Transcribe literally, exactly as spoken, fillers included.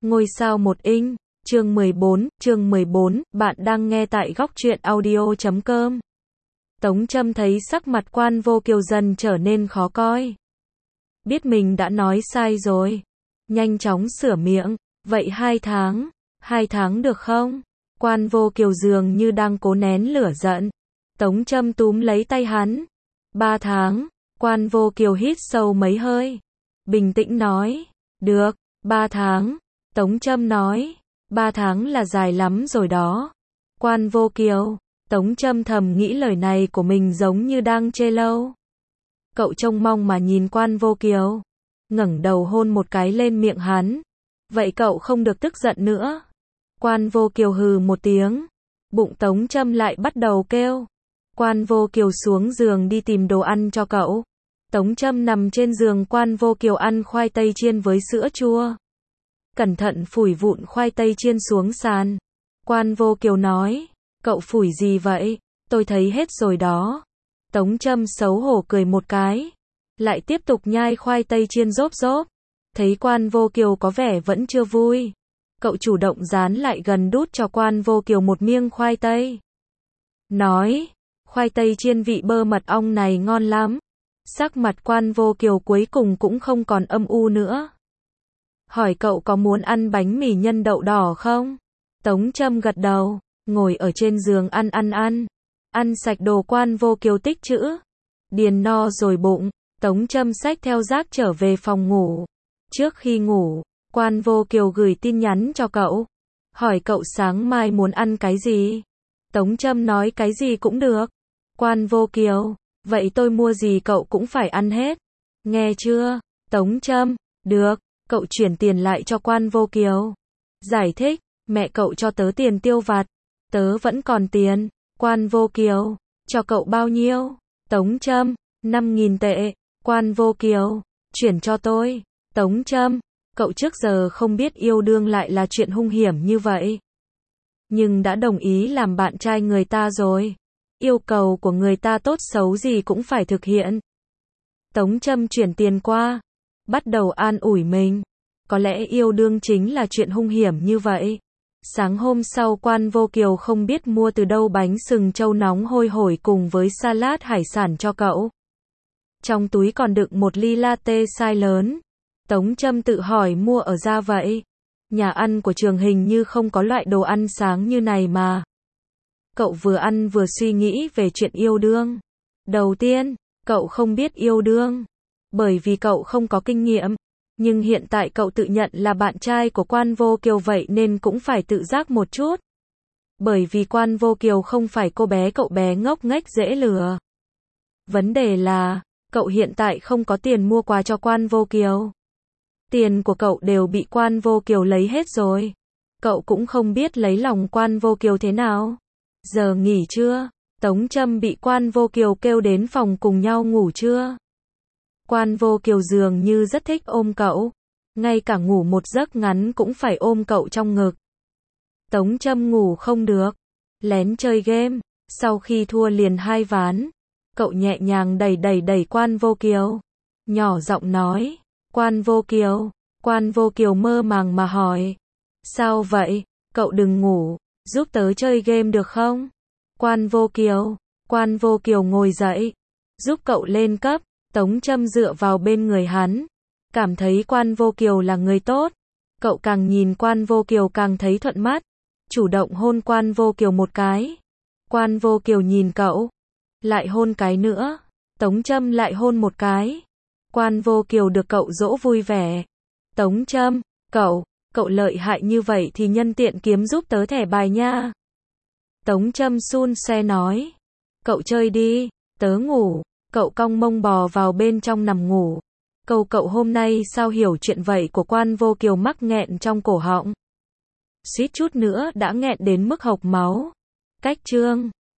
Ngôi sao một inch, chương mười bốn, chương mười bốn, bạn đang nghe tại góc truyện audio chấm com. Tống Trâm thấy sắc mặt Quan Vô Kiều dần trở nên khó coi. Biết mình đã nói sai rồi. Nhanh chóng sửa miệng, vậy hai tháng, hai tháng được không? Quan Vô Kiều dường như đang cố nén lửa giận. Tống Trâm túm lấy tay hắn. Ba tháng, Quan Vô Kiều hít sâu mấy hơi. Bình tĩnh nói, được, ba tháng. Tống Trâm nói, ba tháng là dài lắm rồi đó. Quan Vô Kiều, Tống Trâm thầm nghĩ lời này của mình giống như đang chê lâu. Cậu trông mong mà nhìn Quan Vô Kiều, ngẩng đầu hôn một cái lên miệng hắn. Vậy cậu không được tức giận nữa. Quan Vô Kiều hừ một tiếng, bụng Tống Trâm lại bắt đầu kêu. Quan Vô Kiều xuống giường đi tìm đồ ăn cho cậu. Tống Trâm nằm trên giường Quan Vô Kiều ăn khoai tây chiên với sữa chua. Cẩn thận phủi vụn khoai tây chiên xuống sàn. Quan Vô Kiều nói, cậu phủi gì vậy? Tôi thấy hết rồi đó. Tống Trâm xấu hổ cười một cái, lại tiếp tục nhai khoai tây chiên rốp rốp. Thấy Quan Vô Kiều có vẻ vẫn chưa vui, cậu chủ động dán lại gần đút cho Quan Vô Kiều một miếng khoai tây. Nói, khoai tây chiên vị bơ mật ong này ngon lắm. Sắc mặt Quan Vô Kiều cuối cùng cũng không còn âm u nữa. Hỏi cậu có muốn ăn bánh mì nhân đậu đỏ không? Tống Trâm gật đầu, ngồi ở trên giường ăn ăn ăn. Ăn sạch đồ Quan Vô Kiều tích trữ. Điền no rồi bụng, Tống Trâm xách theo rác trở về phòng ngủ. Trước khi ngủ, Quan Vô Kiều gửi tin nhắn cho cậu. Hỏi cậu sáng mai muốn ăn cái gì? Tống Trâm nói cái gì cũng được. Quan Vô Kiều, vậy tôi mua gì cậu cũng phải ăn hết. Nghe chưa? Tống Trâm, được. Cậu chuyển tiền lại cho Quan Vô Kiều. Giải thích, mẹ cậu cho tớ tiền tiêu vặt. Tớ vẫn còn tiền. Quan Vô Kiều, cho cậu bao nhiêu? Tống Trâm, năm nghìn tệ. Quan Vô Kiều, chuyển cho tôi. Tống Trâm, cậu trước giờ không biết yêu đương lại là chuyện hung hiểm như vậy. Nhưng đã đồng ý làm bạn trai người ta rồi. Yêu cầu của người ta tốt xấu gì cũng phải thực hiện. Tống Trâm chuyển tiền qua, bắt đầu an ủi mình. Có lẽ yêu đương chính là chuyện hung hiểm như vậy. Sáng hôm sau Quan Vô Kiều không biết mua từ đâu bánh sừng trâu nóng hôi hổi cùng với salad hải sản cho cậu. Trong túi còn đựng một ly latte size lớn. Tống Trâm tự hỏi mua ở ra vậy. Nhà ăn của trường hình như không có loại đồ ăn sáng như này mà. Cậu vừa ăn vừa suy nghĩ về chuyện yêu đương. Đầu tiên, cậu không biết yêu đương. Bởi vì cậu không có kinh nghiệm. Nhưng hiện tại cậu tự nhận là bạn trai của Quan Vô Kiều vậy nên cũng phải tự giác một chút. Bởi vì Quan Vô Kiều không phải cô bé cậu bé ngốc nghếch dễ lừa. Vấn đề là, cậu hiện tại không có tiền mua quà cho Quan Vô Kiều. Tiền của cậu đều bị Quan Vô Kiều lấy hết rồi. Cậu cũng không biết lấy lòng Quan Vô Kiều thế nào. Giờ nghỉ trưa, Tống Trâm bị Quan Vô Kiều kêu đến phòng cùng nhau ngủ trưa. Quan Vô Kiều dường như rất thích ôm cậu. Ngay cả ngủ một giấc ngắn cũng phải ôm cậu trong ngực. Tống Trâm ngủ không được. Lén chơi game. Sau khi thua liền hai ván, cậu nhẹ nhàng đẩy đẩy đẩy Quan Vô Kiều. Nhỏ giọng nói, Quan Vô Kiều. Quan Vô Kiều mơ màng mà hỏi, sao vậy? Cậu đừng ngủ, giúp tớ chơi game được không? Quan Vô Kiều. Quan Vô Kiều ngồi dậy, giúp cậu lên cấp. Tống Trâm dựa vào bên người hắn, cảm thấy Quan Vô Kiều là người tốt. Cậu càng nhìn Quan Vô Kiều càng thấy thuận mắt, chủ động hôn Quan Vô Kiều một cái. Quan Vô Kiều nhìn cậu, lại hôn cái nữa. Tống Trâm lại hôn một cái. Quan Vô Kiều được cậu dỗ vui vẻ. Tống Trâm, cậu, cậu lợi hại như vậy thì nhân tiện kiếm giúp tớ thẻ bài nha. Tống Trâm sun xe nói, cậu chơi đi, tớ ngủ. Cậu cong mông bò vào bên trong nằm ngủ. Câu cậu hôm nay sao hiểu chuyện vậy của Quan Vô Kiều mắc nghẹn trong cổ họng. Suýt chút nữa đã nghẹn đến mức hộc máu. Cách chương